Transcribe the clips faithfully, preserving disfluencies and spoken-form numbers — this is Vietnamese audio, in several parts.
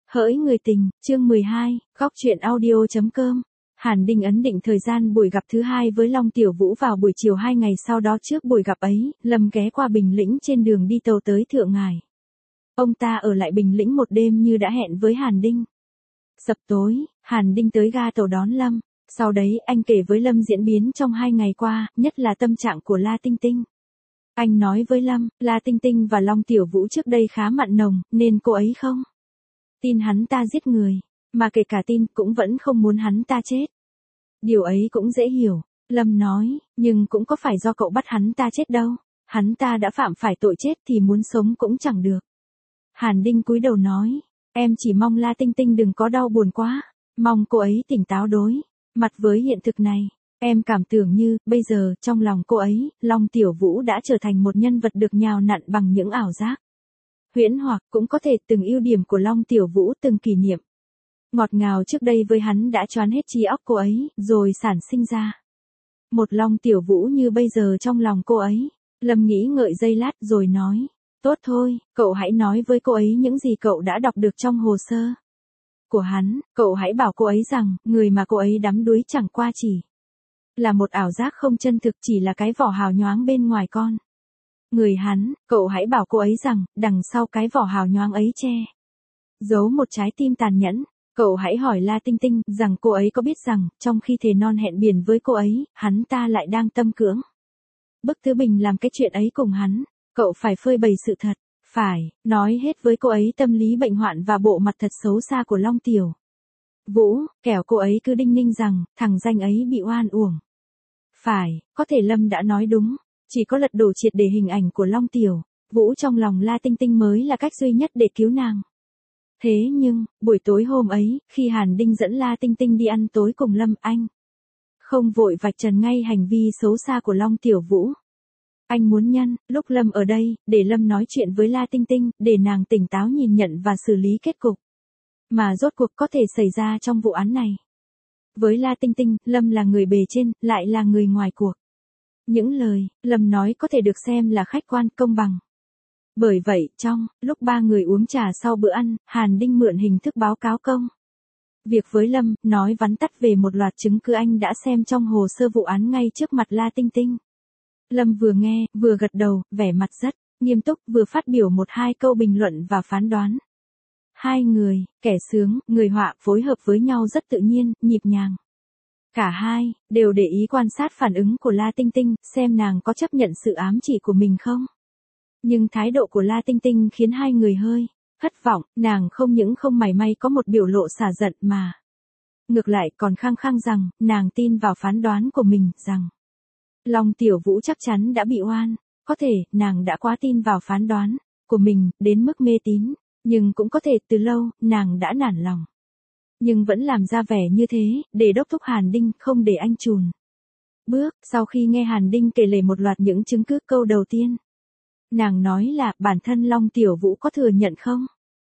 Hỡi người tình, chương mười hai, góc truyện audio.com. Hàn Đinh ấn định thời gian buổi gặp thứ hai với Long Tiểu Vũ vào buổi chiều hai ngày sau đó. Trước buổi gặp ấy, Lâm ghé qua Bình Lĩnh trên đường đi tàu tới Thượng Ngải. Ông ta ở lại Bình Lĩnh một đêm như đã hẹn với Hàn Đinh. Sập tối, Hàn Đinh tới ga tàu đón Lâm. Sau đấy anh kể với Lâm diễn biến trong hai ngày qua, nhất là tâm trạng của La Tinh Tinh. Anh nói với Lâm, La Tinh Tinh và Long Tiểu Vũ trước đây khá mặn nồng, nên cô ấy không tin hắn ta giết người, mà kể cả tin cũng vẫn không muốn hắn ta chết. Điều ấy cũng dễ hiểu, Lâm nói, nhưng cũng có phải do cậu bắt hắn ta chết đâu, hắn ta đã phạm phải tội chết thì muốn sống cũng chẳng được. Hàn Đinh cúi đầu nói, em chỉ mong La Tinh Tinh đừng có đau buồn quá, mong cô ấy tỉnh táo đối mặt với hiện thực này. Em cảm tưởng như, bây giờ, trong lòng cô ấy, Long Tiểu Vũ đã trở thành một nhân vật được nhào nặn bằng những ảo giác. Huyễn hoặc, cũng có thể từng ưu điểm của Long Tiểu Vũ, từng kỷ niệm ngọt ngào trước đây với hắn đã choán hết trí óc cô ấy, rồi sản sinh ra một Long Tiểu Vũ như bây giờ trong lòng cô ấy. Lâm nghĩ ngợi giây lát rồi nói, tốt thôi, cậu hãy nói với cô ấy những gì cậu đã đọc được trong hồ sơ của hắn, cậu hãy bảo cô ấy rằng, người mà cô ấy đắm đuối chẳng qua chỉ là một ảo giác không chân thực, chỉ là cái vỏ hào nhoáng bên ngoài con người hắn. Cậu hãy bảo cô ấy rằng, đằng sau cái vỏ hào nhoáng ấy che giấu một trái tim tàn nhẫn. Cậu hãy hỏi La Tinh Tinh rằng cô ấy có biết rằng, trong khi thề non hẹn biển với cô ấy, hắn ta lại đang tâm cưỡng bức Thứ Bình làm cái chuyện ấy cùng hắn. Cậu phải phơi bày sự thật, phải nói hết với cô ấy tâm lý bệnh hoạn và bộ mặt thật xấu xa của Long Tiểu Vũ, kẻo cô ấy cứ đinh ninh rằng, thằng danh ấy bị oan uổng. Phải, có thể Lâm đã nói đúng, chỉ có lật đổ triệt để hình ảnh của Long Tiểu Vũ trong lòng La Tinh Tinh mới là cách duy nhất để cứu nàng. Thế nhưng, buổi tối hôm ấy, khi Hàn Đinh dẫn La Tinh Tinh đi ăn tối cùng Lâm, anh không vội vạch trần ngay hành vi xấu xa của Long Tiểu Vũ. Anh muốn nhân lúc Lâm ở đây, để Lâm nói chuyện với La Tinh Tinh, để nàng tỉnh táo nhìn nhận và xử lý kết cục mà rốt cuộc có thể xảy ra trong vụ án này. Với La Tinh Tinh, Lâm là người bề trên, lại là người ngoài cuộc. Những lời Lâm nói có thể được xem là khách quan, công bằng. Bởi vậy, trong lúc ba người uống trà sau bữa ăn, Hàn Đinh mượn hình thức báo cáo công việc với Lâm, nói vắn tắt về một loạt chứng cứ anh đã xem trong hồ sơ vụ án ngay trước mặt La Tinh Tinh. Lâm vừa nghe, vừa gật đầu, vẻ mặt rất nghiêm túc, vừa phát biểu một hai câu bình luận và phán đoán. Hai người, kẻ sướng, người họa phối hợp với nhau rất tự nhiên, nhịp nhàng. Cả hai, đều để ý quan sát phản ứng của La Tinh Tinh, xem nàng có chấp nhận sự ám chỉ của mình không. Nhưng thái độ của La Tinh Tinh khiến hai người hơi thất vọng, nàng không những không mảy may có một biểu lộ xả giận mà ngược lại còn khăng khăng rằng, nàng tin vào phán đoán của mình, rằng Long Tiểu Vũ chắc chắn đã bị oan. Có thể, nàng đã quá tin vào phán đoán của mình, đến mức mê tín, nhưng cũng có thể từ lâu, nàng đã nản lòng. Nhưng vẫn làm ra vẻ như thế, để đốc thúc Hàn Đinh không để anh chùn bước. Sau khi nghe Hàn Đinh kể lể một loạt những chứng cứ, câu đầu tiên nàng nói là, bản thân Long Tiểu Vũ có thừa nhận không?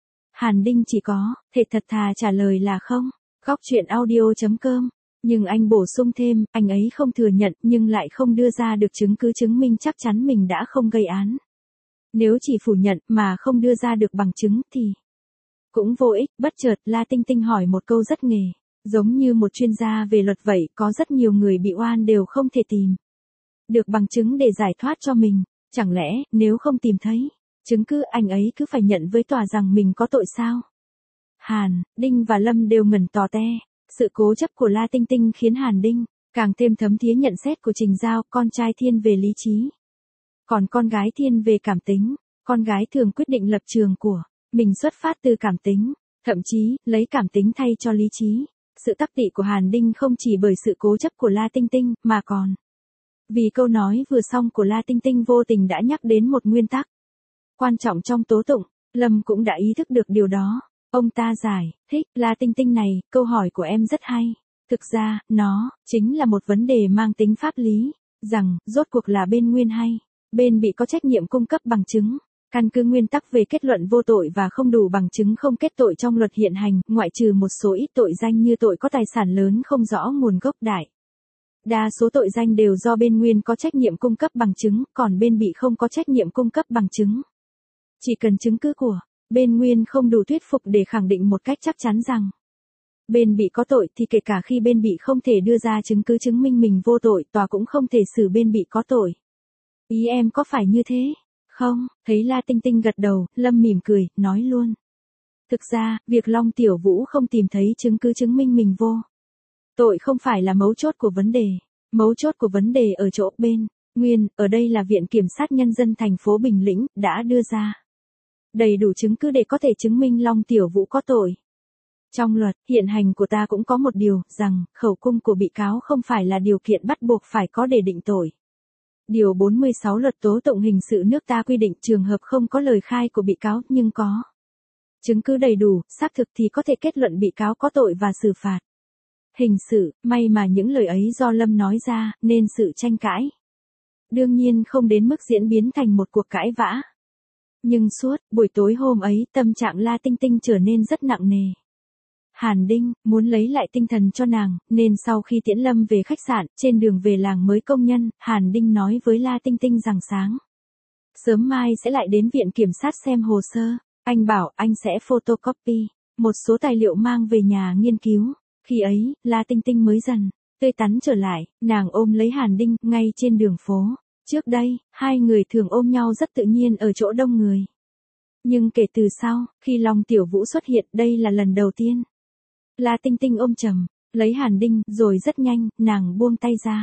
Hàn Đinh chỉ có thể thật thà trả lời là không. Góc truyện audio.com. Nhưng anh bổ sung thêm, anh ấy không thừa nhận nhưng lại không đưa ra được chứng cứ chứng minh chắc chắn mình đã không gây án. Nếu chỉ phủ nhận mà không đưa ra được bằng chứng thì cũng vô ích. Bất chợt, La Tinh Tinh hỏi một câu rất nghề, giống như một chuyên gia về luật vậy, có rất nhiều người bị oan đều không thể tìm được bằng chứng để giải thoát cho mình. Chẳng lẽ, nếu không tìm thấy chứng cứ, anh ấy cứ phải nhận với tòa rằng mình có tội sao? Hàn, Đinh và Lâm đều ngẩn tò te. Sự cố chấp của La Tinh Tinh khiến Hàn Đinh càng thêm thấm thía nhận xét của Trình Giao, con trai thiên về lý trí, còn con gái thiên về cảm tính. Con gái thường quyết định lập trường của mình xuất phát từ cảm tính, thậm chí, lấy cảm tính thay cho lý trí. Sự tắc tị của Hàn Đinh không chỉ bởi sự cố chấp của La Tinh Tinh, mà còn vì câu nói vừa xong của La Tinh Tinh vô tình đã nhắc đến một nguyên tắc quan trọng trong tố tụng. Lâm cũng đã ý thức được điều đó. Ông ta giải thích, La Tinh Tinh này, câu hỏi của em rất hay. Thực ra, nó chính là một vấn đề mang tính pháp lý, rằng, rốt cuộc là bên nguyên hay bên bị có trách nhiệm cung cấp bằng chứng. Căn cứ nguyên tắc về kết luận vô tội và không đủ bằng chứng không kết tội trong luật hiện hành, ngoại trừ một số ít tội danh như tội có tài sản lớn không rõ nguồn gốc, đại đa số tội danh đều do bên nguyên có trách nhiệm cung cấp bằng chứng, còn bên bị không có trách nhiệm cung cấp bằng chứng. Chỉ cần chứng cứ của Bên Nguyên không đủ thuyết phục để khẳng định một cách chắc chắn rằng bên bị có tội thì kể cả khi bên bị không thể đưa ra chứng cứ chứng minh mình vô tội, tòa cũng không thể xử bên bị có tội. Ý em có phải như thế? Không, thấy La Tinh Tinh gật đầu, Lâm mỉm cười, nói luôn. Thực ra, việc Long Tiểu Vũ không tìm thấy chứng cứ chứng minh mình vô tội không phải là mấu chốt của vấn đề. Mấu chốt của vấn đề ở chỗ bên Nguyên, ở đây là Viện Kiểm sát Nhân dân thành phố Bình Lĩnh, đã đưa ra đầy đủ chứng cứ để có thể chứng minh Long Tiểu Vũ có tội. Trong luật hiện hành của ta cũng có một điều, rằng, khẩu cung của bị cáo không phải là điều kiện bắt buộc phải có để định tội. Điều bốn mươi sáu Luật tố tụng hình sự nước ta quy định trường hợp không có lời khai của bị cáo nhưng có chứng cứ đầy đủ, xác thực thì có thể kết luận bị cáo có tội và xử phạt hình sự. May mà những lời ấy do Lâm nói ra, nên sự tranh cãi đương nhiên không đến mức diễn biến thành một cuộc cãi vã. Nhưng suốt buổi tối hôm ấy, tâm trạng La Tinh Tinh trở nên rất nặng nề. Hàn Đinh muốn lấy lại tinh thần cho nàng, nên sau khi tiễn Lâm về khách sạn, trên đường về làng mới công nhân, Hàn Đinh nói với La Tinh Tinh rằng sáng sớm mai sẽ lại đến viện kiểm sát xem hồ sơ. Anh bảo anh sẽ photocopy một số tài liệu mang về nhà nghiên cứu. Khi ấy, La Tinh Tinh mới dần tươi tắn trở lại, nàng ôm lấy Hàn Đinh ngay trên đường phố. Trước đây, hai người thường ôm nhau rất tự nhiên ở chỗ đông người. Nhưng kể từ sau, khi Long Tiểu Vũ xuất hiện, đây là lần đầu tiên La Tinh Tinh ôm chầm lấy Hàn Đinh, rồi rất nhanh, nàng buông tay ra.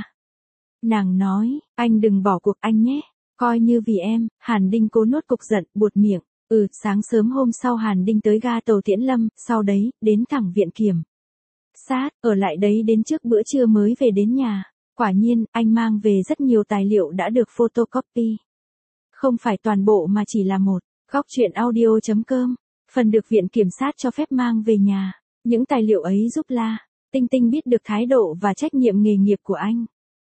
Nàng nói, anh đừng bỏ cuộc anh nhé, coi như vì em. Hàn Đinh cố nuốt cục giận, buột miệng. Ừ, sáng sớm hôm sau Hàn Đinh tới ga tàu tiễn Lâm, sau đấy, đến thẳng viện kiểm sát, ở lại đấy đến trước bữa trưa mới về đến nhà. Quả nhiên, anh mang về rất nhiều tài liệu đã được photocopy. Không phải toàn bộ mà chỉ là một. Góc truyện audio chấm com, phần được viện kiểm sát cho phép mang về nhà. Những tài liệu ấy giúp La Tinh Tinh biết được thái độ và trách nhiệm nghề nghiệp của anh.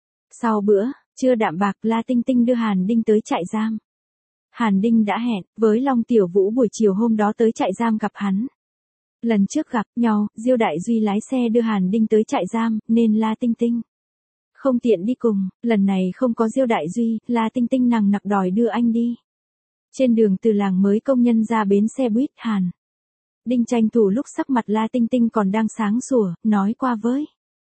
Sau bữa trưa đạm bạc, La Tinh Tinh đưa Hàn Đinh tới trại giam. Hàn Đinh đã hẹn với Long Tiểu Vũ buổi chiều hôm đó tới trại giam gặp hắn. Lần trước gặp nhau, Diêu Đại Duy lái xe đưa Hàn Đinh tới trại giam, nên La Tinh Tinh không tiện đi cùng. Lần này không có Diêu Đại Duy, La Tinh Tinh nằng nặc đòi đưa anh đi. Trên đường từ làng mới công nhân ra bến xe buýt, Hàn Đinh tranh thủ lúc sắc mặt La Tinh Tinh còn đang sáng sủa, nói qua với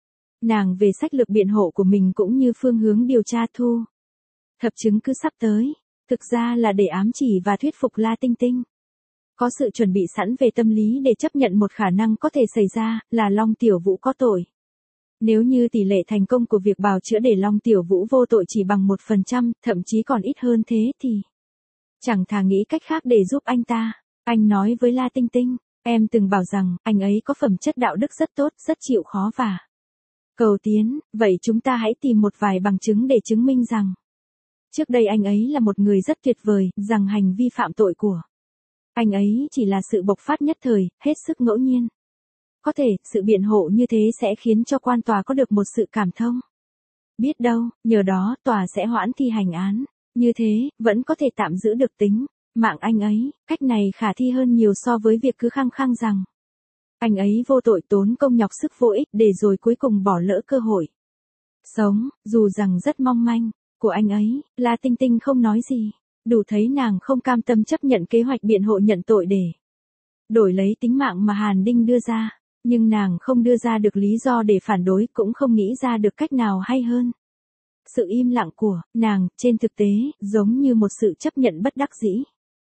nàng về sách lược biện hộ của mình cũng như phương hướng điều tra thu thập chứng cứ sắp tới. Thực ra là để ám chỉ và thuyết phục La Tinh Tinh có sự chuẩn bị sẵn về tâm lý để chấp nhận một khả năng có thể xảy ra, là Long Tiểu Vũ có tội. Nếu như tỷ lệ thành công của việc bào chữa để Long Tiểu Vũ vô tội chỉ bằng một phần trăm, thậm chí còn ít hơn thế thì chẳng thà nghĩ cách khác để giúp anh ta. Anh nói với La Tinh Tinh, em từng bảo rằng, anh ấy có phẩm chất đạo đức rất tốt, rất chịu khó và cầu tiến, vậy chúng ta hãy tìm một vài bằng chứng để chứng minh rằng trước đây anh ấy là một người rất tuyệt vời, rằng hành vi phạm tội của anh ấy chỉ là sự bộc phát nhất thời, hết sức ngẫu nhiên. Có thể, sự biện hộ như thế sẽ khiến cho quan tòa có được một sự cảm thông. Biết đâu, nhờ đó, tòa sẽ hoãn thi hành án. Như thế, vẫn có thể tạm giữ được tính mạng anh ấy. Cách này khả thi hơn nhiều so với việc cứ khăng khăng rằng anh ấy vô tội, tốn công nhọc sức vô ích, để rồi cuối cùng bỏ lỡ cơ hội sống, dù rằng rất mong manh, của anh ấy. La Tinh Tinh không nói gì. Đủ thấy nàng không cam tâm chấp nhận kế hoạch biện hộ nhận tội để đổi lấy tính mạng mà Hàn Đinh đưa ra. Nhưng nàng không đưa ra được lý do để phản đối, cũng không nghĩ ra được cách nào hay hơn. Sự im lặng của nàng, trên thực tế, giống như một sự chấp nhận bất đắc dĩ.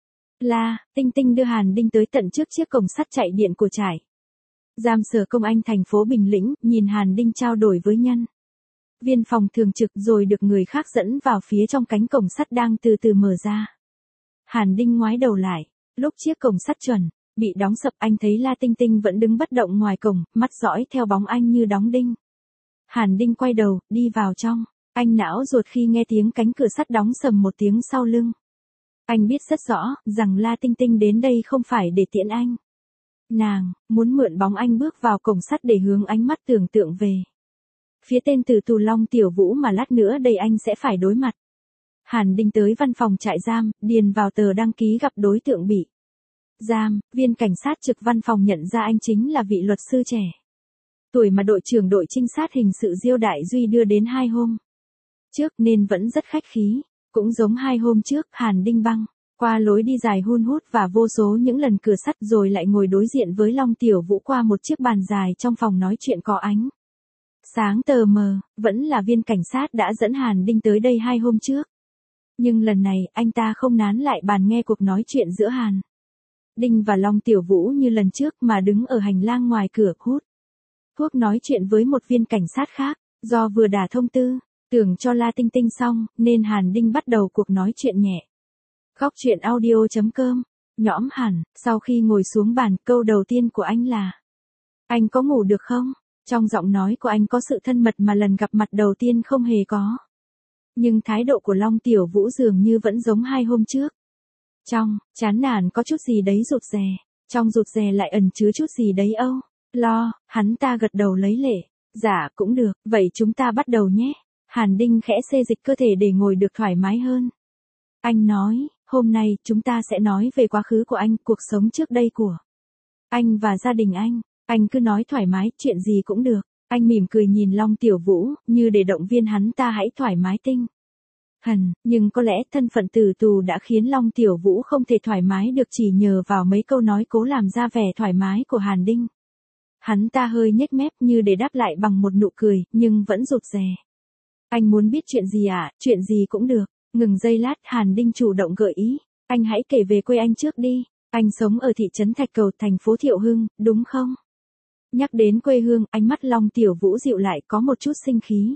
La Tinh Tinh đưa Hàn Đinh tới tận trước chiếc cổng sắt chạy điện của trại giam sở công anh thành phố Bình Lĩnh, nhìn Hàn Đinh trao đổi với nhân viên phòng thường trực, rồi được người khác dẫn vào phía trong cánh cổng sắt đang từ từ mở ra. Hàn Đinh ngoái đầu lại, lúc chiếc cổng sắt chuẩn bị đóng sập, anh thấy La Tinh Tinh vẫn đứng bất động ngoài cổng, mắt dõi theo bóng anh như đóng đinh. Hàn Đinh quay đầu, đi vào trong. Anh não ruột khi nghe tiếng cánh cửa sắt đóng sầm một tiếng sau lưng. Anh biết rất rõ, rằng La Tinh Tinh đến đây không phải để tiễn anh. Nàng muốn mượn bóng anh bước vào cổng sắt để hướng ánh mắt tưởng tượng về phía tên tử tù Long Tiểu Vũ mà lát nữa đây anh sẽ phải đối mặt. Hàn Đinh tới văn phòng trại giam, điền vào tờ đăng ký gặp đối tượng bị giam. Viên cảnh sát trực văn phòng nhận ra anh chính là vị luật sư trẻ tuổi mà đội trưởng đội trinh sát hình sự Diêu Đại Duy đưa đến hai hôm trước, nên vẫn rất khách khí. Cũng giống hai hôm trước, Hàn Đinh băng Qua lối đi dài hun hút và vô số những lần cửa sắt rồi lại ngồi đối diện với Long Tiểu Vũ qua một chiếc bàn dài trong phòng nói chuyện có ánh sáng tờ mờ, vẫn là viên cảnh sát đã dẫn Hàn Đinh tới đây hai hôm trước. Nhưng lần này, anh ta không nán lại bàn nghe cuộc nói chuyện giữa Hàn Đinh và Long Tiểu Vũ như lần trước mà đứng ở hành lang ngoài cửa hút thuốc nói chuyện với một viên cảnh sát khác, do vừa đả thông tư, tưởng cho La Tinh Tinh xong, nên Hàn Đinh bắt đầu cuộc nói chuyện nhẹ. Góc chuyện audio chấm com, nhõm hẳn, sau khi ngồi xuống bàn, câu đầu tiên của anh là: Anh có ngủ được không? Trong giọng nói của anh có sự thân mật mà lần gặp mặt đầu tiên không hề có. Nhưng thái độ của Long Tiểu Vũ dường như vẫn giống hai hôm trước. Trong, chán nản có chút gì đấy rụt rè, trong rụt rè lại ẩn chứa chút gì đấy âu, lo, hắn ta gật đầu lấy lệ. Dạ cũng được, vậy chúng ta bắt đầu nhé. Hàn Đinh khẽ xê dịch cơ thể để ngồi được thoải mái hơn. Anh nói, hôm nay chúng ta sẽ nói về quá khứ của anh, cuộc sống trước đây của anh và gia đình anh. Anh cứ nói thoải mái, chuyện gì cũng được. Anh mỉm cười nhìn Long Tiểu Vũ, như để động viên hắn ta hãy thoải mái tinh thần, nhưng có lẽ thân phận tử tù đã khiến Long Tiểu Vũ không thể thoải mái được chỉ nhờ vào mấy câu nói cố làm ra vẻ thoải mái của Hàn Đinh. Hắn ta hơi nhếch mép như để đáp lại bằng một nụ cười, nhưng vẫn rụt rè. Anh muốn biết chuyện gì à, chuyện gì cũng được. Ngừng giây lát, Hàn Đinh chủ động gợi ý. Anh hãy kể về quê anh trước đi. Anh sống ở thị trấn Thạch Cầu, thành phố Thiệu Hưng, đúng không? Nhắc đến quê hương, ánh mắt Long Tiểu Vũ dịu lại có một chút sinh khí.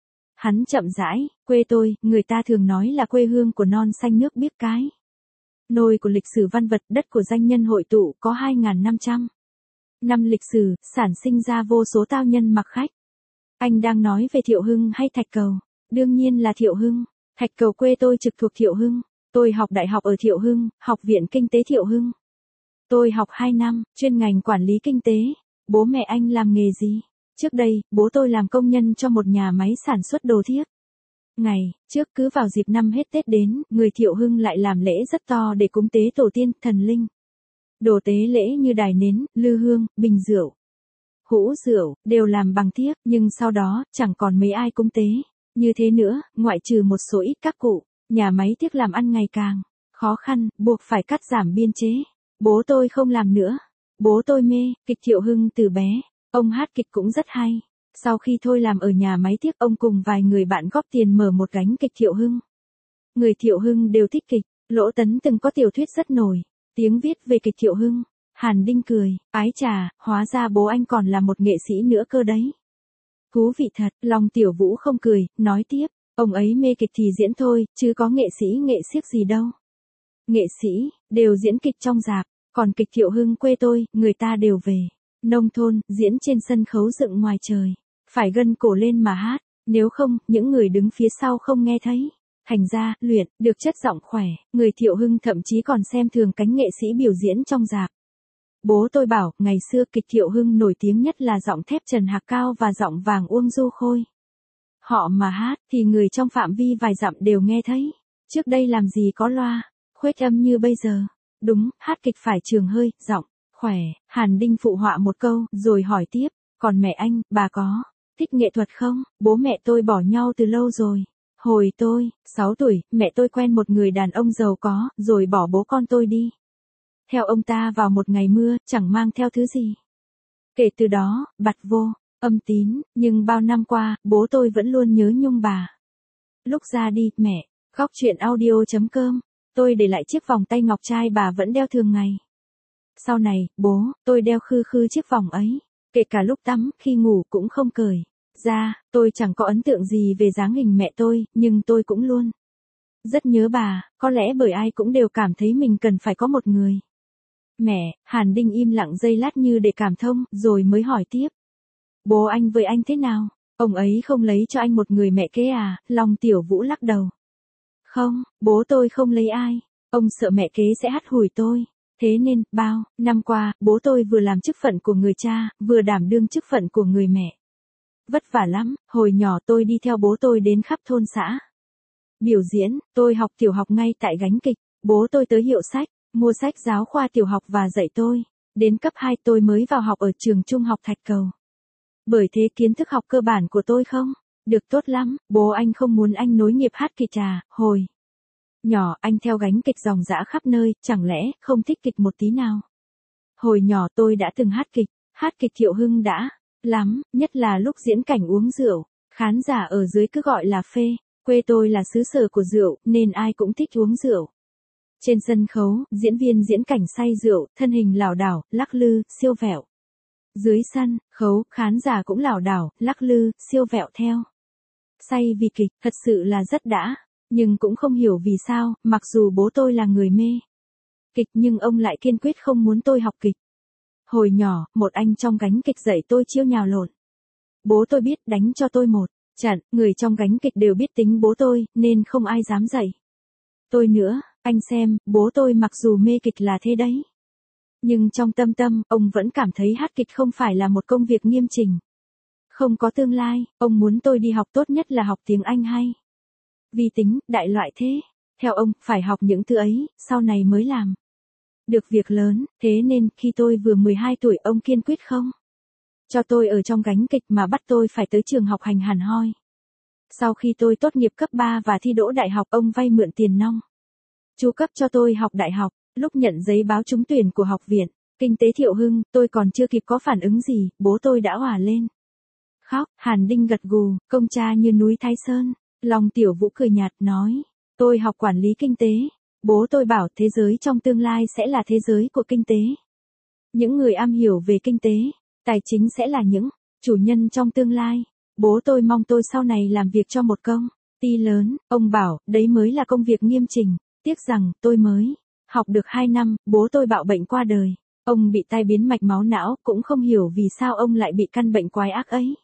Hắn chậm rãi, quê tôi, người ta thường nói là quê hương của non xanh nước biếc cái. Nôi của lịch sử văn vật, đất của danh nhân hội tụ, có hai nghìn năm trăm năm lịch sử, sản sinh ra vô số tao nhân mặc khách. Anh đang nói về Thiệu Hưng hay Thạch Cầu? Đương nhiên là Thiệu Hưng. Thạch Cầu quê tôi trực thuộc Thiệu Hưng. Tôi học đại học ở Thiệu Hưng, Học viện Kinh tế Thiệu Hưng. Tôi học hai năm, chuyên ngành quản lý kinh tế. Bố mẹ anh làm nghề gì? Trước đây, bố tôi làm công nhân cho một nhà máy sản xuất đồ thiếc. Ngày trước cứ vào dịp năm hết Tết đến, người Thiệu Hưng lại làm lễ rất to để cúng tế tổ tiên, thần linh. Đồ tế lễ như đài nến, lư hương, bình rượu, hũ rượu, đều làm bằng thiếc, nhưng sau đó, chẳng còn mấy ai cúng tế. Như thế nữa, ngoại trừ một số ít các cụ, nhà máy thiếc làm ăn ngày càng khó khăn, buộc phải cắt giảm biên chế. Bố tôi không làm nữa. Bố tôi mê kịch Thiệu Hưng từ bé, ông hát kịch cũng rất hay. Sau khi thôi làm ở nhà máy thiếc, ông cùng vài người bạn góp tiền mở một gánh kịch Thiệu Hưng. Người Thiệu Hưng đều thích kịch, Lỗ Tấn từng có tiểu thuyết rất nổi tiếng viết về kịch Thiệu Hưng. Hàn Đinh cười, ái chà, hóa ra bố anh còn là một nghệ sĩ nữa cơ đấy. Thú vị thật, Long Tiểu Vũ không cười, nói tiếp, ông ấy mê kịch thì diễn thôi, chứ có nghệ sĩ nghệ siếc gì đâu. Nghệ sĩ, đều diễn kịch trong rạp, còn kịch Thiệu Hưng quê tôi, người ta đều về nông thôn, diễn trên sân khấu dựng ngoài trời. Phải gân cổ lên mà hát, nếu không, những người đứng phía sau không nghe thấy. Thành ra, luyện, được chất giọng khỏe, người Thiệu Hưng thậm chí còn xem thường cánh nghệ sĩ biểu diễn trong rạp. Bố tôi bảo, ngày xưa kịch Thiệu Hưng nổi tiếng nhất là giọng thép Trần Hạc Cao và giọng vàng Uông Du Khôi. Họ mà hát, thì người trong phạm vi vài dặm đều nghe thấy. Trước đây làm gì có loa, khuếch âm như bây giờ. Đúng, hát kịch phải trường hơi, giọng khỏe. Hàn Đinh phụ họa một câu, rồi hỏi tiếp, còn mẹ anh, bà có thích nghệ thuật không? Bố mẹ tôi bỏ nhau từ lâu rồi. Hồi tôi, sáu tuổi, mẹ tôi quen một người đàn ông giàu có, rồi bỏ bố con tôi đi. Theo ông ta vào một ngày mưa, chẳng mang theo thứ gì. Kể từ đó, bặt vô âm tín, nhưng bao năm qua, bố tôi vẫn luôn nhớ nhung bà. Lúc ra đi, mẹ, góc chuyện audio chấm com, tôi để lại chiếc vòng tay ngọc trai bà vẫn đeo thường ngày. Sau này, bố, tôi đeo khư khư chiếc vòng ấy, kể cả lúc tắm, khi ngủ cũng không cởi ra. Tôi chẳng có ấn tượng gì về dáng hình mẹ tôi, nhưng tôi cũng luôn rất nhớ bà, có lẽ bởi ai cũng đều cảm thấy mình cần phải có một người mẹ. Hàn Đinh im lặng giây lát như để cảm thông, rồi mới hỏi tiếp. Bố anh với anh thế nào? Ông ấy không lấy cho anh một người mẹ kế à? Long Tiểu Vũ lắc đầu. Không, bố tôi không lấy ai. Ông sợ mẹ kế sẽ hắt hủi tôi. Thế nên, bao năm qua, bố tôi vừa làm chức phận của người cha, vừa đảm đương chức phận của người mẹ. Vất vả lắm, hồi nhỏ tôi đi theo bố tôi đến khắp thôn xã biểu diễn. Tôi học tiểu học ngay tại gánh kịch. Bố tôi tới hiệu sách, mua sách giáo khoa tiểu học và dạy tôi. Đến cấp hai tôi mới vào học ở trường trung học Thạch Cầu. Bởi thế kiến thức học cơ bản của tôi không được tốt lắm. Bố anh không muốn anh nối nghiệp hát kịch à? Hồi Nhỏ, anh theo gánh kịch ròng rã khắp nơi, chẳng lẽ không thích kịch một tí nào? Hồi nhỏ tôi đã từng hát kịch, hát kịch Thiệu Hưng đã lắm, nhất là lúc diễn cảnh uống rượu, khán giả ở dưới cứ gọi là phê, quê tôi là xứ sở của rượu, nên ai cũng thích uống rượu. Trên sân khấu, diễn viên diễn cảnh say rượu, thân hình lảo đảo, lắc lư, siêu vẹo. Dưới sân khấu, khán giả cũng lảo đảo, lắc lư, siêu vẹo theo. Say vì kịch, thật sự là rất đã, nhưng cũng không hiểu vì sao, mặc dù bố tôi là người mê kịch nhưng ông lại kiên quyết không muốn tôi học kịch. Hồi nhỏ, một anh trong gánh kịch dạy tôi chiêu nhào lộn. Bố tôi biết đánh cho tôi một trận, người trong gánh kịch đều biết tính bố tôi, nên không ai dám dạy tôi nữa. Anh xem, bố tôi mặc dù mê kịch là thế đấy, nhưng trong tâm tâm, ông vẫn cảm thấy hát kịch không phải là một công việc nghiêm chỉnh, không có tương lai. Ông muốn tôi đi học tốt nhất là học tiếng Anh hay vi tính, đại loại thế. Theo ông, phải học những thứ ấy, sau này mới làm được việc lớn. Thế nên, khi tôi vừa mười hai tuổi, ông kiên quyết không cho tôi ở trong gánh kịch mà bắt tôi phải tới trường học hành hẳn hoi. Sau khi tôi tốt nghiệp cấp ba và thi đỗ đại học, ông vay mượn tiền nong chu cấp cho tôi học đại học. Lúc nhận giấy báo trúng tuyển của Học viện Kinh tế Thiệu Hưng, tôi còn chưa kịp có phản ứng gì, bố tôi đã òa lên khóc. Hàn Đinh gật gù, công cha như núi Thái Sơn. Long Tiểu Vũ cười nhạt nói, tôi học quản lý kinh tế. Bố tôi bảo thế giới trong tương lai sẽ là thế giới của kinh tế. Những người am hiểu về kinh tế, tài chính sẽ là những chủ nhân trong tương lai. Bố tôi mong tôi sau này làm việc cho một công ty lớn. Ông bảo, đấy mới là công việc nghiêm chỉnh. Tiếc rằng, tôi mới học được hai năm, bố tôi bạo bệnh qua đời. Ông bị tai biến mạch máu não, cũng không hiểu vì sao ông lại bị căn bệnh quái ác ấy.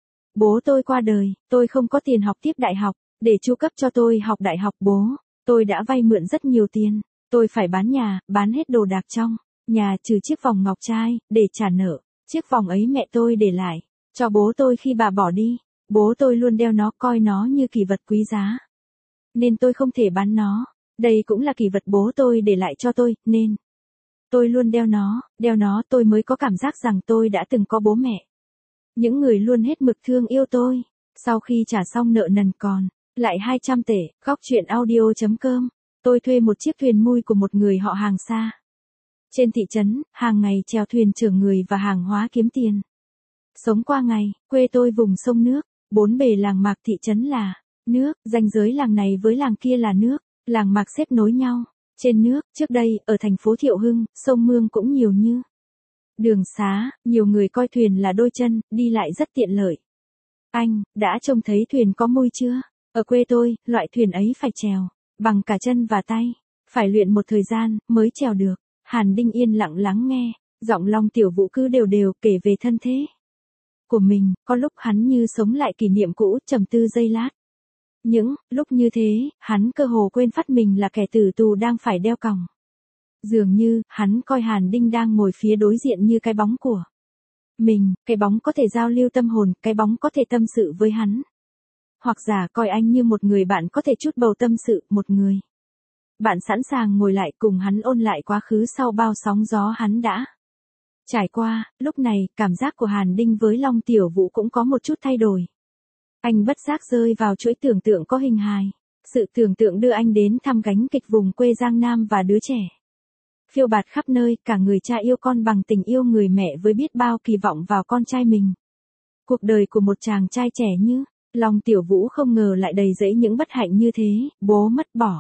Bố tôi qua đời, tôi không có tiền học tiếp đại học, để chu cấp cho tôi học đại học bố. Tôi đã vay mượn rất nhiều tiền, tôi phải bán nhà, bán hết đồ đạc trong nhà trừ chiếc vòng ngọc trai, để trả nợ. Chiếc vòng ấy mẹ tôi để lại cho bố tôi khi bà bỏ đi. Bố tôi luôn đeo nó, coi nó như kỷ vật quý giá, nên tôi không thể bán nó. Đây cũng là kỷ vật bố tôi để lại cho tôi, nên tôi luôn đeo nó, đeo nó tôi mới có cảm giác rằng tôi đã từng có bố mẹ. Những người luôn hết mực thương yêu tôi. Sau khi trả xong nợ nần còn lại hai trăm tể, góc truyện audio chấm com, tôi thuê một chiếc thuyền mui của một người họ hàng xa. Trên thị trấn, hàng ngày chèo thuyền chở người và hàng hóa kiếm tiền. Sống qua ngày, quê tôi vùng sông nước, bốn bề làng mạc thị trấn là nước, ranh giới làng này với làng kia là nước, làng mạc xếp nối nhau. Trên nước, trước đây, ở thành phố Thiệu Hưng, sông Mương cũng nhiều như đường xá, nhiều người coi thuyền là đôi chân, đi lại rất tiện lợi. Anh, đã trông thấy thuyền có mui chưa? Ở quê tôi, loại thuyền ấy phải chèo bằng cả chân và tay, phải luyện một thời gian, mới chèo được. Hàn Đinh yên lặng lắng nghe, giọng Long Tiểu Vũ cứ đều đều kể về thân thế của mình, có lúc hắn như sống lại kỷ niệm cũ, trầm tư giây lát. Những lúc như thế, hắn cơ hồ quên phát mình là kẻ tử tù đang phải đeo còng. Dường như, hắn coi Hàn Đinh đang ngồi phía đối diện như cái bóng của mình, cái bóng có thể giao lưu tâm hồn, cái bóng có thể tâm sự với hắn. Hoặc giả coi anh như một người bạn có thể chút bầu tâm sự, một người bạn sẵn sàng ngồi lại cùng hắn ôn lại quá khứ sau bao sóng gió hắn đã trải qua. Lúc này, cảm giác của Hàn Đinh với Long Tiểu Vũ cũng có một chút thay đổi. Anh bất giác rơi vào chuỗi tưởng tượng có hình hài. Sự tưởng tượng đưa anh đến thăm gánh kịch vùng quê Giang Nam và đứa trẻ phiêu bạt khắp nơi, cả người cha yêu con bằng tình yêu người mẹ với biết bao kỳ vọng vào con trai mình. Cuộc đời của một chàng trai trẻ như Long Tiểu Vũ không ngờ lại đầy rẫy những bất hạnh như thế. Bố mất bỏ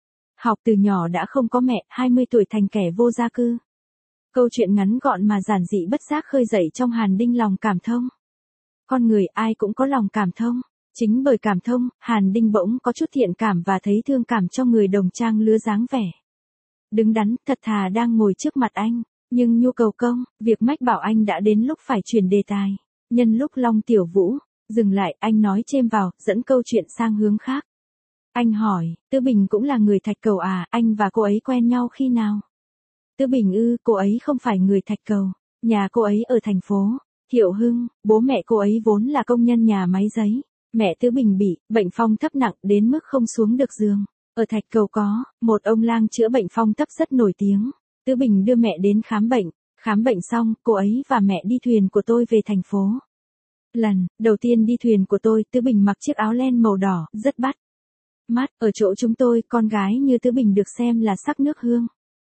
học từ nhỏ đã không có mẹ, hai mươi tuổi thành kẻ vô gia cư. Câu chuyện ngắn gọn mà giản dị bất giác khơi dậy trong Hàn Đinh lòng cảm thông. Con người ai cũng có lòng cảm thông. Chính bởi cảm thông, Hàn Đinh bỗng có chút thiện cảm và thấy thương cảm cho người đồng trang lứa dáng vẻ đứng đắn, thật thà đang ngồi trước mặt anh. Nhưng nhu cầu công, việc mách bảo anh đã đến lúc phải chuyển đề tài. Nhân lúc Long Tiểu Vũ dừng lại, anh nói chêm vào, dẫn câu chuyện sang hướng khác. Anh hỏi, Tư Bình cũng là người Thạch Cầu à, anh và cô ấy quen nhau khi nào? Tư Bình ư, cô ấy không phải người Thạch Cầu, nhà cô ấy ở thành phố Thiệu Hưng, bố mẹ cô ấy vốn là công nhân nhà máy giấy. Mẹ Tư Bình bị bệnh phong thấp nặng đến mức không xuống được giường. Ở Thạch Cầu có một ông lang chữa bệnh phong thấp rất nổi tiếng. Tư Bình đưa mẹ đến khám bệnh. Khám bệnh xong, cô ấy và mẹ đi thuyền của tôi về thành phố. Lần đầu tiên đi thuyền của tôi, Tư Bình mặc chiếc áo len màu đỏ, rất bắt Mát, ở chỗ chúng tôi, con gái như Tứ Bình được xem là sắc nước hương.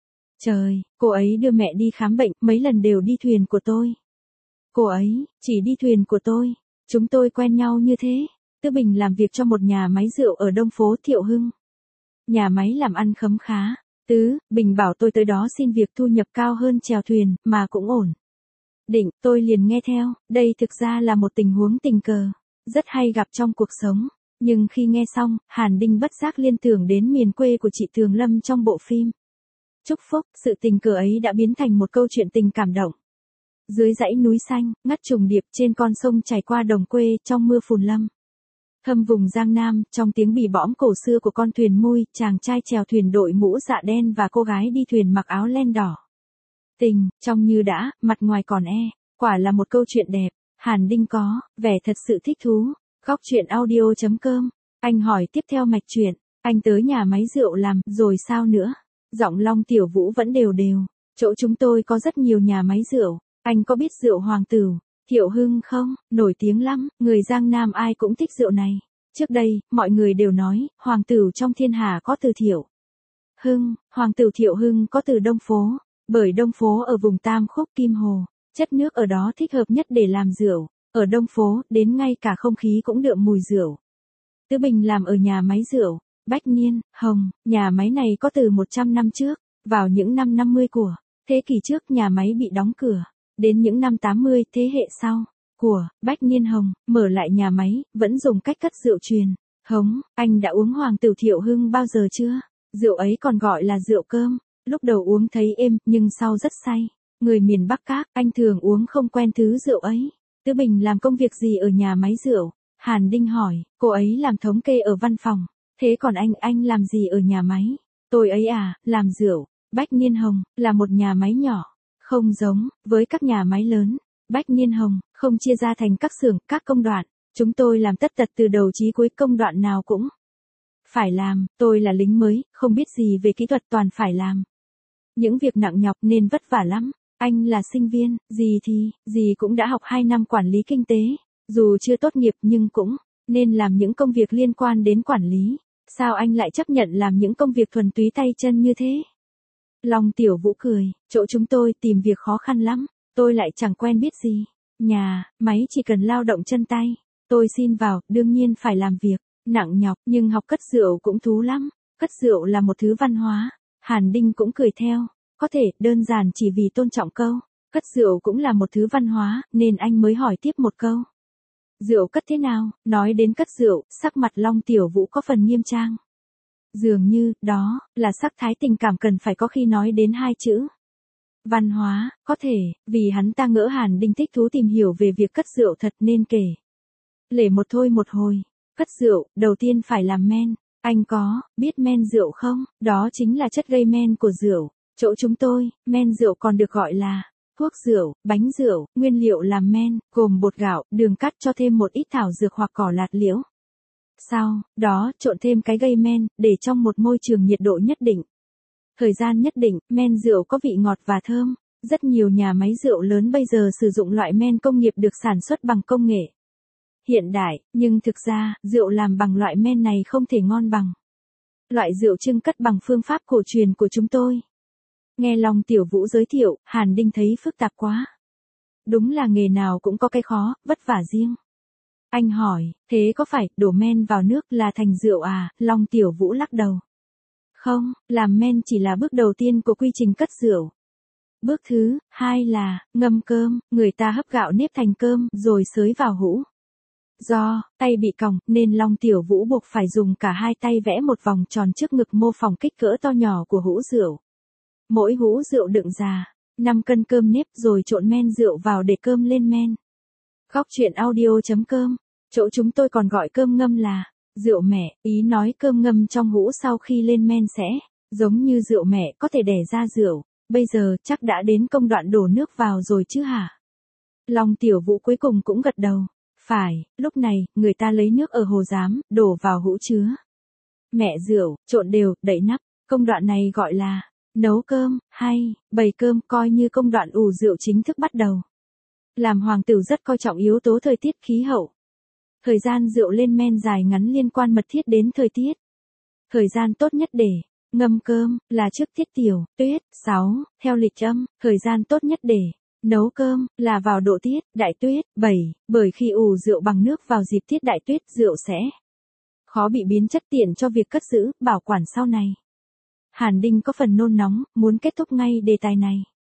Trời, cô ấy đưa mẹ đi khám bệnh, mấy lần đều đi thuyền của tôi. Cô ấy, chỉ đi thuyền của tôi. Chúng tôi quen nhau như thế. Tứ Bình làm việc cho một nhà máy rượu ở Đông phố Thiệu Hưng. Nhà máy làm ăn khấm khá. Tứ, Bình bảo tôi tới đó xin việc thu nhập cao hơn chèo thuyền, mà cũng ổn. Định, tôi liền nghe theo, đây thực ra là một tình huống tình cờ, rất hay gặp trong cuộc sống. Nhưng khi nghe xong, Hàn Đinh bất giác liên tưởng đến miền quê của chị Thường Lâm trong bộ phim Chúc Phúc, sự tình cờ ấy đã biến thành một câu chuyện tình cảm động. Dưới dãy núi xanh, ngắt trùng điệp trên con sông chảy qua đồng quê trong mưa phùn lâm. Thâm vùng Giang Nam, trong tiếng bì bõm cổ xưa của con thuyền mui, chàng trai chèo thuyền đội mũ dạ đen và cô gái đi thuyền mặc áo len đỏ. Tình, trong như đã, mặt ngoài còn e, quả là một câu chuyện đẹp. Hàn Đinh có vẻ thật sự thích thú. Góc chuyện audio chấm com. Anh hỏi tiếp theo mạch chuyện, anh tới nhà máy rượu làm, rồi sao nữa? Giọng Long Tiểu Vũ vẫn đều đều. Chỗ chúng tôi có rất nhiều nhà máy rượu. Anh có biết rượu Hoàng Tửu, Thiệu Hưng không? Nổi tiếng lắm, người Giang Nam ai cũng thích rượu này. Trước đây, mọi người đều nói, Hoàng Tửu trong thiên hạ có từ Thiệu Hưng, Hoàng Tửu Thiệu Hưng có từ Đông phố. Bởi Đông phố ở vùng Tam Khúc Kim Hồ, chất nước ở đó thích hợp nhất để làm rượu. Ở Đông phố, đến ngay cả không khí cũng đượm mùi rượu. Tứ Bình làm ở nhà máy rượu Bách Niên, Hồng, nhà máy này có từ một trăm năm trước, vào những năm năm mươi của thế kỷ trước nhà máy bị đóng cửa. Đến những năm tám mươi, thế hệ sau của Bách Niên Hồng, mở lại nhà máy, vẫn dùng cách cất rượu truyền thống. Anh đã uống Hoàng Tửu Thiệu Hưng bao giờ chưa? Rượu ấy còn gọi là rượu cơm. Lúc đầu uống thấy êm, nhưng sau rất say. Người miền Bắc Các, anh thường uống không quen thứ rượu ấy. Tứ Bình làm công việc gì ở nhà máy rượu? Hàn Đinh hỏi, cô ấy làm thống kê ở văn phòng. Thế còn anh, anh làm gì ở nhà máy? Tôi ấy à, làm rượu. Bách Niên Hồng, là một nhà máy nhỏ. Không giống với các nhà máy lớn. Bách Niên Hồng, không chia ra thành các xưởng, các công đoạn. Chúng tôi làm tất tật từ đầu chí cuối, công đoạn nào cũng phải làm. Tôi là lính mới, không biết gì về kỹ thuật, toàn phải làm những việc nặng nhọc nên vất vả lắm. Anh là sinh viên, gì thì, gì cũng đã học hai năm quản lý kinh tế. Dù chưa tốt nghiệp nhưng cũng nên làm những công việc liên quan đến quản lý. Sao anh lại chấp nhận làm những công việc thuần túy tay chân như thế? Long Tiểu Vũ cười, chỗ chúng tôi tìm việc khó khăn lắm. Tôi lại chẳng quen biết gì. Nhà, máy chỉ cần lao động chân tay. Tôi xin vào, đương nhiên phải làm việc nặng nhọc, nhưng học cất rượu cũng thú lắm. Cất rượu là một thứ văn hóa. Hàn Đinh cũng cười theo. Có thể, đơn giản chỉ vì tôn trọng câu. Cất rượu cũng là một thứ văn hóa, nên anh mới hỏi tiếp một câu. Rượu cất thế nào? Nói đến cất rượu, sắc mặt Long Tiểu Vũ có phần nghiêm trang. Dường như, đó, là sắc thái tình cảm cần phải có khi nói đến hai chữ văn hóa. Có thể, vì hắn ta ngỡ Hàn Đinh thích thú tìm hiểu về việc cất rượu thật nên kể lể một thôi một hồi. Cất rượu, đầu tiên phải làm men. Anh có biết men rượu không? Đó chính là chất gây men của rượu. Chỗ chúng tôi, men rượu còn được gọi là thuốc rượu, bánh rượu. Nguyên liệu làm men, gồm bột gạo, đường cắt, cho thêm một ít thảo dược hoặc cỏ lạt liễu. Sau đó, trộn thêm cái gây men, để trong một môi trường nhiệt độ nhất định. Thời gian nhất định, men rượu có vị ngọt và thơm. Rất nhiều nhà máy rượu lớn bây giờ sử dụng loại men công nghiệp được sản xuất bằng công nghệ hiện đại, nhưng thực ra, rượu làm bằng loại men này không thể ngon bằng loại rượu chưng cất bằng phương pháp cổ truyền của chúng tôi. Nghe Long Tiểu Vũ giới thiệu, Hàn Đinh thấy phức tạp quá. Đúng là nghề nào cũng có cái khó, vất vả riêng. Anh hỏi, thế có phải đổ men vào nước là thành rượu à? Long Tiểu Vũ lắc đầu. Không, làm men chỉ là bước đầu tiên của quy trình cất rượu. Bước thứ hai là ngâm cơm, người ta hấp gạo nếp thành cơm rồi xới vào hũ. Do tay bị còng nên Long Tiểu Vũ buộc phải dùng cả hai tay vẽ một vòng tròn trước ngực mô phỏng kích cỡ to nhỏ của hũ rượu. Mỗi hũ rượu đựng già năm cân cơm nếp rồi trộn men rượu vào để cơm lên men. Góc chuyện audio chấm com. Chỗ chúng tôi còn gọi cơm ngâm là rượu mẹ, ý nói cơm ngâm trong hũ sau khi lên men sẽ giống như rượu mẹ, có thể đẻ ra rượu. Bây giờ chắc đã đến công đoạn đổ nước vào rồi chứ hả? Long Tiểu Vũ cuối cùng cũng gật đầu. Phải, lúc này, người ta lấy nước ở hồ giám, đổ vào hũ chứa mẹ rượu, trộn đều, đậy nắp. Công đoạn này gọi là nấu cơm, hay bày cơm, coi như công đoạn ủ rượu chính thức bắt đầu. Làm Hoàng Tửu rất coi trọng yếu tố thời tiết khí hậu. Thời gian rượu lên men dài ngắn liên quan mật thiết đến thời tiết. thời gian tốt nhất để ngâm cơm là trước tiết tiểu tuyết. sáu. Theo lịch âm, thời gian tốt nhất để nấu cơm là vào độ tiết đại tuyết. bảy. Bởi khi ủ rượu bằng nước vào dịp tiết đại tuyết, rượu sẽ khó bị biến chất, tiện cho việc cất giữ, bảo quản sau này. Hàn Đinh có phần nôn nóng, muốn kết thúc ngay đề tài này.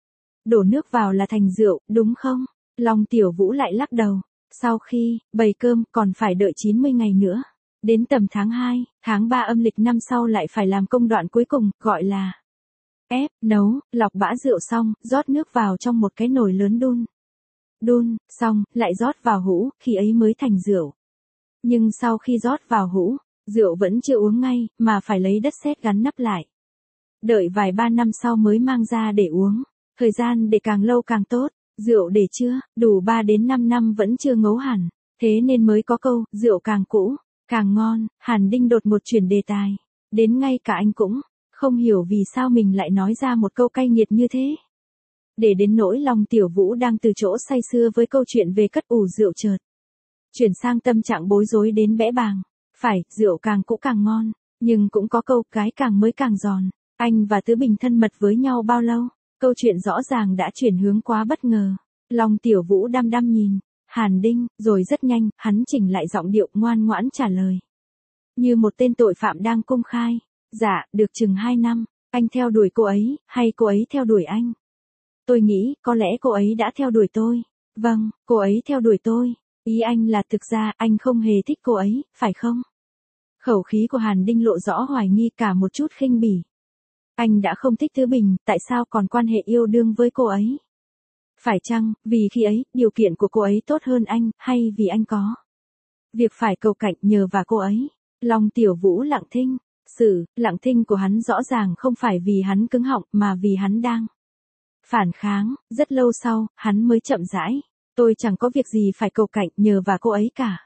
Đổ nước vào là thành rượu, đúng không? Long Tiểu Vũ lại lắc đầu. Sau khi bày cơm còn phải đợi chín mươi ngày nữa. Đến tầm tháng hai, tháng ba âm lịch năm sau lại phải làm công đoạn cuối cùng, gọi là ép, nấu, lọc bã rượu xong, rót nước vào trong một cái nồi lớn đun. Đun, xong, lại rót vào hũ, khi ấy mới thành rượu. Nhưng sau khi rót vào hũ, rượu vẫn chưa uống ngay, mà phải lấy đất sét gắn nắp lại. Đợi vài ba năm sau mới mang ra để uống. Thời gian để càng lâu càng tốt, rượu để chưa đủ ba đến năm năm vẫn chưa ngấu hẳn. Thế nên mới có câu, rượu càng cũ, càng ngon. Hàn Đinh đột một chuyển đề tài. Đến ngay cả anh cũng không hiểu vì sao mình lại nói ra một câu cay nghiệt như thế. Để đến nỗi Long Tiểu Vũ đang từ chỗ say sưa với câu chuyện về cất ủ rượu chợt chuyển sang tâm trạng bối rối đến bẽ bàng. Phải, rượu càng cũ càng ngon, nhưng cũng có câu cái càng mới càng giòn. Anh và Tứ Bình thân mật với nhau bao lâu? Câu chuyện rõ ràng đã chuyển hướng quá bất ngờ. Long Tiểu Vũ đăm đăm nhìn Hàn Đinh, rồi rất nhanh, hắn chỉnh lại giọng điệu ngoan ngoãn trả lời. Như một tên tội phạm đang công khai. Dạ, được chừng hai năm, anh theo đuổi cô ấy, hay cô ấy theo đuổi anh? Tôi nghĩ, có lẽ cô ấy đã theo đuổi tôi. Vâng, cô ấy theo đuổi tôi. Ý anh là thực ra anh không hề thích cô ấy, phải không? Khẩu khí của Hàn Đinh lộ rõ hoài nghi cả một chút khinh bỉ. Anh đã không thích Thứ Bình, tại sao còn quan hệ yêu đương với cô ấy? Phải chăng, vì khi ấy, điều kiện của cô ấy tốt hơn anh, hay vì anh có việc phải cầu cạnh nhờ và cô ấy? Long Tiểu Vũ lặng thinh. Sự lặng thinh của hắn rõ ràng không phải vì hắn cứng họng mà vì hắn đang phản kháng. Rất lâu sau, hắn mới chậm rãi. Tôi chẳng có việc gì phải cầu cạnh nhờ và cô ấy cả.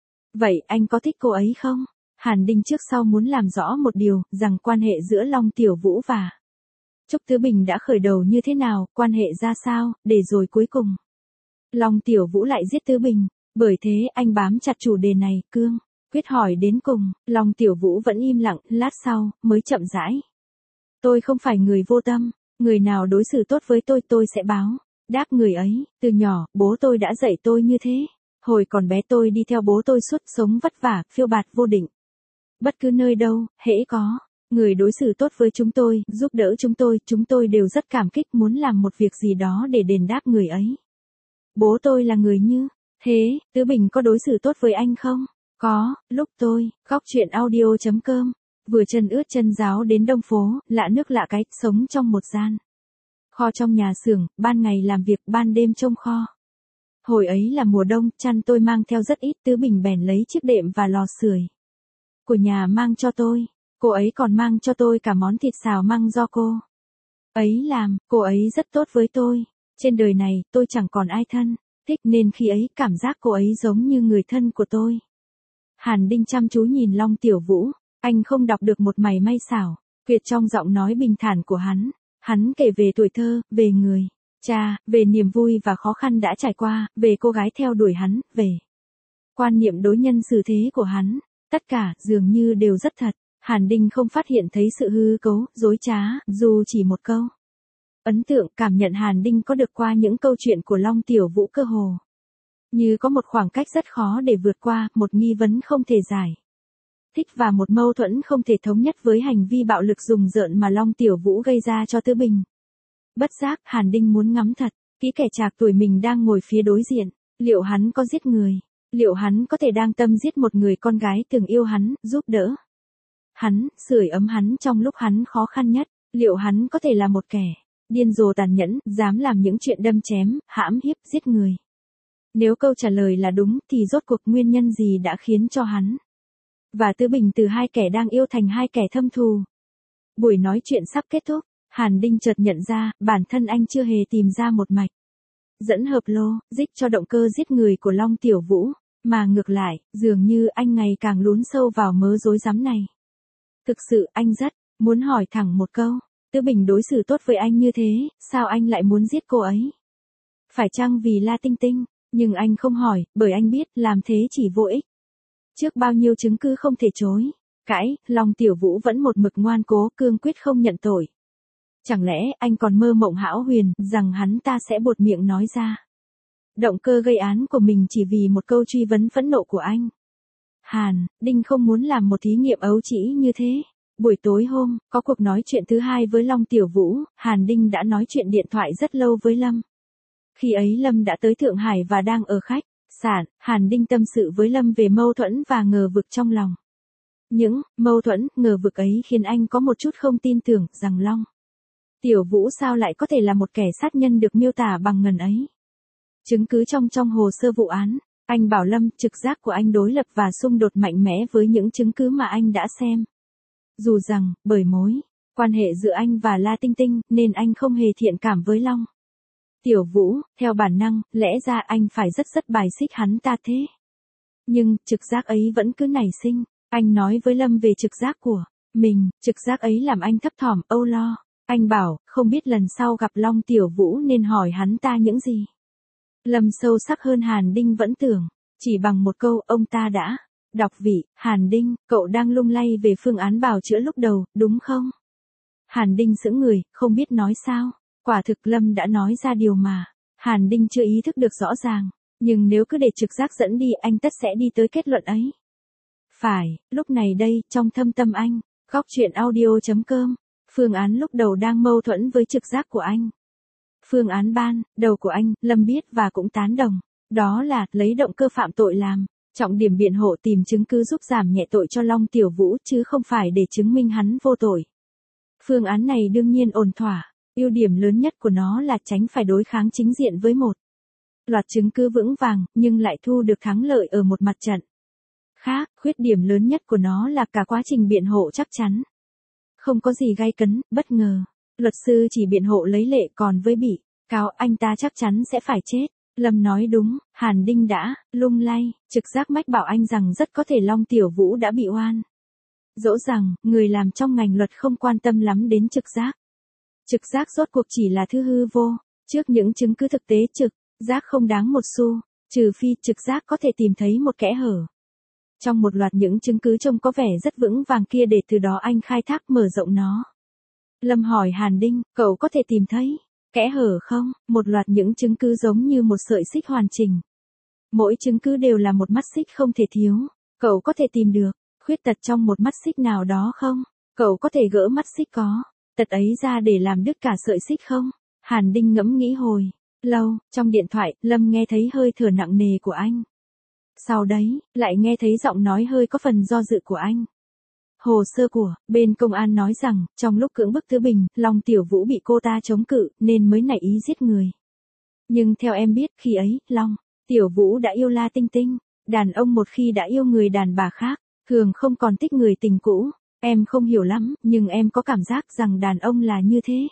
Vậy anh có thích cô ấy không? Hàn Đinh trước sau muốn làm rõ một điều, rằng quan hệ giữa Long Tiểu Vũ và Trúc Thứ Bình đã khởi đầu như thế nào, quan hệ ra sao, để rồi cuối cùng Long Tiểu Vũ lại giết Thứ Bình. Bởi thế anh bám chặt chủ đề này, cương quyết hỏi đến cùng. Long Tiểu Vũ vẫn im lặng, lát sau, mới chậm rãi. Tôi không phải người vô tâm, người nào đối xử tốt với tôi tôi sẽ báo đáp người ấy. Từ nhỏ, bố tôi đã dạy tôi như thế. Hồi còn bé tôi đi theo bố tôi suốt sống vất vả, phiêu bạt vô định. Bất cứ nơi đâu, hễ có người đối xử tốt với chúng tôi, giúp đỡ chúng tôi, chúng tôi đều rất cảm kích, muốn làm một việc gì đó để đền đáp người ấy. Bố tôi là người như thế. Tứ Bình có đối xử tốt với anh không? Có, lúc tôi khóc chuyện audio chấm com vừa chân ướt chân ráo đến Đông Phố, lạ nước lạ cái, sống trong một gian kho trong nhà xưởng, ban ngày làm việc, ban đêm trông kho. Hồi ấy là mùa đông, chăn tôi mang theo rất ít, Tứ Bình bèn lấy chiếc đệm và lò sưởi của nhà mang cho tôi. Cô ấy còn mang cho tôi cả món thịt xào măng do cô ấy làm. Cô ấy rất tốt với tôi. Trên đời này, tôi chẳng còn ai thân thích, nên khi ấy cảm giác cô ấy giống như người thân của tôi. Hàn Đinh chăm chú nhìn Long Tiểu Vũ. Anh không đọc được một mảy may xảo quyệt trong giọng nói bình thản của hắn. Hắn kể về tuổi thơ, về người cha, về niềm vui và khó khăn đã trải qua, về cô gái theo đuổi hắn, về quan niệm đối nhân xử thế của hắn. Tất cả, dường như đều rất thật. Hàn Đinh không phát hiện thấy sự hư cấu, dối trá, dù chỉ một câu. Ấn tượng, cảm nhận Hàn Đinh có được qua những câu chuyện của Long Tiểu Vũ cơ hồ như có một khoảng cách rất khó để vượt qua, một nghi vấn không thể giải thích và một mâu thuẫn không thể thống nhất với hành vi bạo lực rùng rợn mà Long Tiểu Vũ gây ra cho Tứ Bình. Bất giác, Hàn Đinh muốn ngắm thật kỹ kẻ trạc tuổi mình đang ngồi phía đối diện. Liệu hắn có giết người? Liệu hắn có thể đang tâm giết một người con gái từng yêu hắn, giúp đỡ hắn, sưởi ấm hắn trong lúc hắn khó khăn nhất? Liệu hắn có thể là một kẻ điên rồ tàn nhẫn, dám làm những chuyện đâm chém, hãm hiếp, giết người? Nếu câu trả lời là đúng, thì rốt cuộc nguyên nhân gì đã khiến cho hắn và Tứ Bình từ hai kẻ đang yêu thành hai kẻ thâm thù? Buổi nói chuyện sắp kết thúc, Hàn Đinh chợt nhận ra, bản thân anh chưa hề tìm ra một mạch dẫn hợp logic cho động cơ giết người của Long Tiểu Vũ, mà ngược lại, dường như anh ngày càng lún sâu vào mớ rối rắm này. Thực sự, anh rất muốn hỏi thẳng một câu, Tứ Bình đối xử tốt với anh như thế, sao anh lại muốn giết cô ấy? Phải chăng vì La Tinh Tinh? Nhưng anh không hỏi, bởi anh biết, làm thế chỉ vô ích. Trước bao nhiêu chứng cứ không thể chối, cãi, Long Tiểu Vũ vẫn một mực ngoan cố cương quyết không nhận tội. Chẳng lẽ anh còn mơ mộng hão huyền rằng hắn ta sẽ buột miệng nói ra động cơ gây án của mình chỉ vì một câu truy vấn phẫn nộ của anh? Hàn Đinh không muốn làm một thí nghiệm ấu trĩ như thế. Buổi tối hôm, có cuộc nói chuyện thứ hai với Long Tiểu Vũ, Hàn Đinh đã nói chuyện điện thoại rất lâu với Lâm. Khi ấy Lâm đã tới Thượng Hải và đang ở khách sạn, Hàn Đinh tâm sự với Lâm về mâu thuẫn và ngờ vực trong lòng. Những mâu thuẫn, ngờ vực ấy khiến anh có một chút không tin tưởng rằng Long Tiểu Vũ sao lại có thể là một kẻ sát nhân được miêu tả bằng ngần ấy. Chứng cứ trong trong hồ sơ vụ án, anh bảo Lâm trực giác của anh đối lập và xung đột mạnh mẽ với những chứng cứ mà anh đã xem. Dù rằng, bởi mối quan hệ giữa anh và La Tinh Tinh, nên anh không hề thiện cảm với Long Tiểu Vũ, theo bản năng, lẽ ra anh phải rất rất bài xích hắn ta thế. Nhưng, trực giác ấy vẫn cứ nảy sinh, anh nói với Lâm về trực giác của mình, trực giác ấy làm anh thấp thỏm, âu lo. Anh bảo, không biết lần sau gặp Long Tiểu Vũ nên hỏi hắn ta những gì. Lâm sâu sắc hơn Hàn Đinh vẫn tưởng, chỉ bằng một câu, ông ta đã đọc vị. Hàn Đinh, cậu đang lung lay về phương án bào chữa lúc đầu, đúng không? Hàn Đinh sững người, không biết nói sao. Quả thực Lâm đã nói ra điều mà Hàn Đinh chưa ý thức được rõ ràng. Nhưng nếu cứ để trực giác dẫn đi, anh tất sẽ đi tới kết luận ấy. Phải, lúc này đây, trong thâm tâm anh, góc truyện audio chấm com, phương án lúc đầu đang mâu thuẫn với trực giác của anh. Phương án ban đầu của anh, Lâm biết và cũng tán đồng. Đó là, lấy động cơ phạm tội làm trọng điểm biện hộ tìm chứng cứ giúp giảm nhẹ tội cho Long Tiểu Vũ chứ không phải để chứng minh hắn vô tội. Phương án này đương nhiên ổn thỏa. Ưu điểm lớn nhất của nó là tránh phải đối kháng chính diện với một loạt chứng cứ vững vàng, nhưng lại thu được thắng lợi ở một mặt trận khác. Khuyết điểm lớn nhất của nó là cả quá trình biện hộ chắc chắn không có gì gay cấn, bất ngờ. Luật sư chỉ biện hộ lấy lệ, còn với bị cáo anh ta chắc chắn sẽ phải chết. Lâm nói đúng, Hàn Đinh đã lung lay, trực giác mách bảo anh rằng rất có thể Long Tiểu Vũ đã bị oan. Dẫu rằng, người làm trong ngành luật không quan tâm lắm đến trực giác. Trực giác rốt cuộc chỉ là thứ hư vô, trước những chứng cứ thực tế trực giác không đáng một xu, trừ phi trực giác có thể tìm thấy một kẽ hở trong một loạt những chứng cứ trông có vẻ rất vững vàng kia để từ đó anh khai thác mở rộng nó. Lâm hỏi Hàn Đinh, cậu có thể tìm thấy kẽ hở không? Một loạt những chứng cứ giống như một sợi xích hoàn chỉnh. Mỗi chứng cứ đều là một mắt xích không thể thiếu. Cậu có thể tìm được khuyết tật trong một mắt xích nào đó không? Cậu có thể gỡ mắt xích có tật ấy ra để làm đứt cả sợi xích không? Hàn Đinh ngẫm nghĩ hồi lâu, trong điện thoại, Lâm nghe thấy hơi thở nặng nề của anh. Sau đấy, lại nghe thấy giọng nói hơi có phần do dự của anh. Hồ sơ của bên công an nói rằng, trong lúc cưỡng bức Thứ Bình, Long Tiểu Vũ bị cô ta chống cự, nên mới nảy ý giết người. Nhưng theo em biết, khi ấy, Long Tiểu Vũ đã yêu La Tinh Tinh. Đàn ông một khi đã yêu người đàn bà khác, thường không còn thích người tình cũ. Em không hiểu lắm, nhưng em có cảm giác rằng đàn ông là như thế.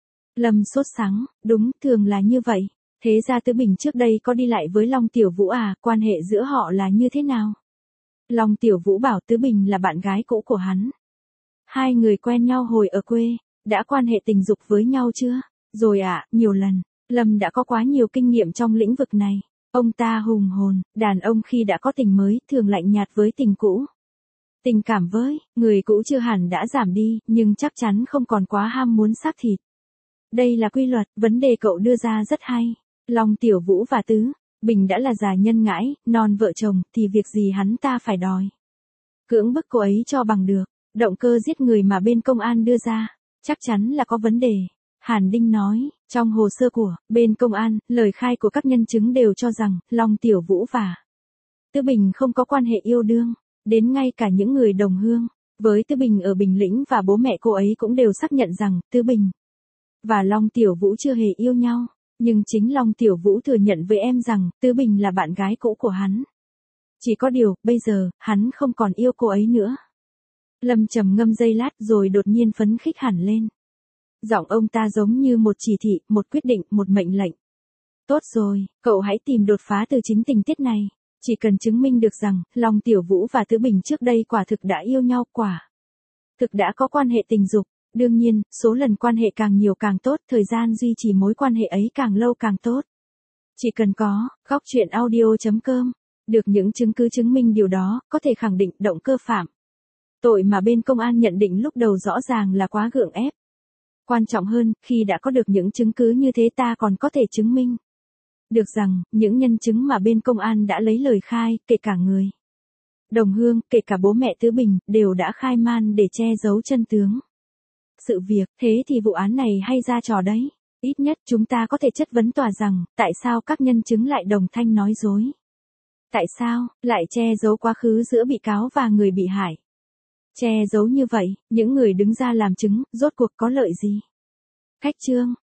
Lâm sốt sắng, đúng, thường là như vậy. Thế ra Thứ Bình trước đây có đi lại với Long Tiểu Vũ à, quan hệ giữa họ là như thế nào? Long Tiểu Vũ bảo Thứ Bình là bạn gái cũ của hắn. Hai người quen nhau hồi ở quê, đã quan hệ tình dục với nhau chưa? Rồi ạ, à, nhiều lần. Lâm đã có quá nhiều kinh nghiệm trong lĩnh vực này. Ông ta hùng hồn, đàn ông khi đã có tình mới, thường lạnh nhạt với tình cũ. Tình cảm với người cũ chưa hẳn đã giảm đi, nhưng chắc chắn không còn quá ham muốn xác thịt. Đây là quy luật, vấn đề cậu đưa ra rất hay. Long Tiểu Vũ và Tứ Bình đã là già nhân ngãi, non vợ chồng, thì việc gì hắn ta phải đòi cưỡng bức cô ấy cho bằng được. Động cơ giết người mà bên công an đưa ra, chắc chắn là có vấn đề. Hàn Đinh nói, trong hồ sơ của bên công an, lời khai của các nhân chứng đều cho rằng, Long Tiểu Vũ và Tứ Bình không có quan hệ yêu đương. Đến ngay cả những người đồng hương với Tứ Bình ở Bình Lĩnh và bố mẹ cô ấy cũng đều xác nhận rằng, Tứ Bình và Long Tiểu Vũ chưa hề yêu nhau. Nhưng chính Long Tiểu Vũ thừa nhận với em rằng, Tứ Bình là bạn gái cũ của hắn. Chỉ có điều, bây giờ, hắn không còn yêu cô ấy nữa. Lâm trầm ngâm giây lát rồi đột nhiên phấn khích hẳn lên. Giọng ông ta giống như một chỉ thị, một quyết định, một mệnh lệnh. Tốt rồi, cậu hãy tìm đột phá từ chính tình tiết này. Chỉ cần chứng minh được rằng, Long Tiểu Vũ và Tứ Bình trước đây quả thực đã yêu nhau, quả thực đã có quan hệ tình dục. Đương nhiên, số lần quan hệ càng nhiều càng tốt, thời gian duy trì mối quan hệ ấy càng lâu càng tốt. Chỉ cần có, góc truyện audio chấm com, được những chứng cứ chứng minh điều đó, có thể khẳng định động cơ phạm Tội mà bên công an nhận định lúc đầu rõ ràng là quá gượng ép. Quan trọng hơn, khi đã có được những chứng cứ như thế ta còn có thể chứng minh được rằng, những nhân chứng mà bên công an đã lấy lời khai, kể cả người đồng hương, kể cả bố mẹ Tứ Bình, đều đã khai man để che giấu chân tướng sự việc. Thế thì vụ án này hay ra trò đấy. Ít nhất chúng ta có thể chất vấn tòa rằng, tại sao các nhân chứng lại đồng thanh nói dối? Tại sao, lại che giấu quá khứ giữa bị cáo và người bị hại? Che giấu như vậy, những người đứng ra làm chứng, rốt cuộc có lợi gì? Khách chương.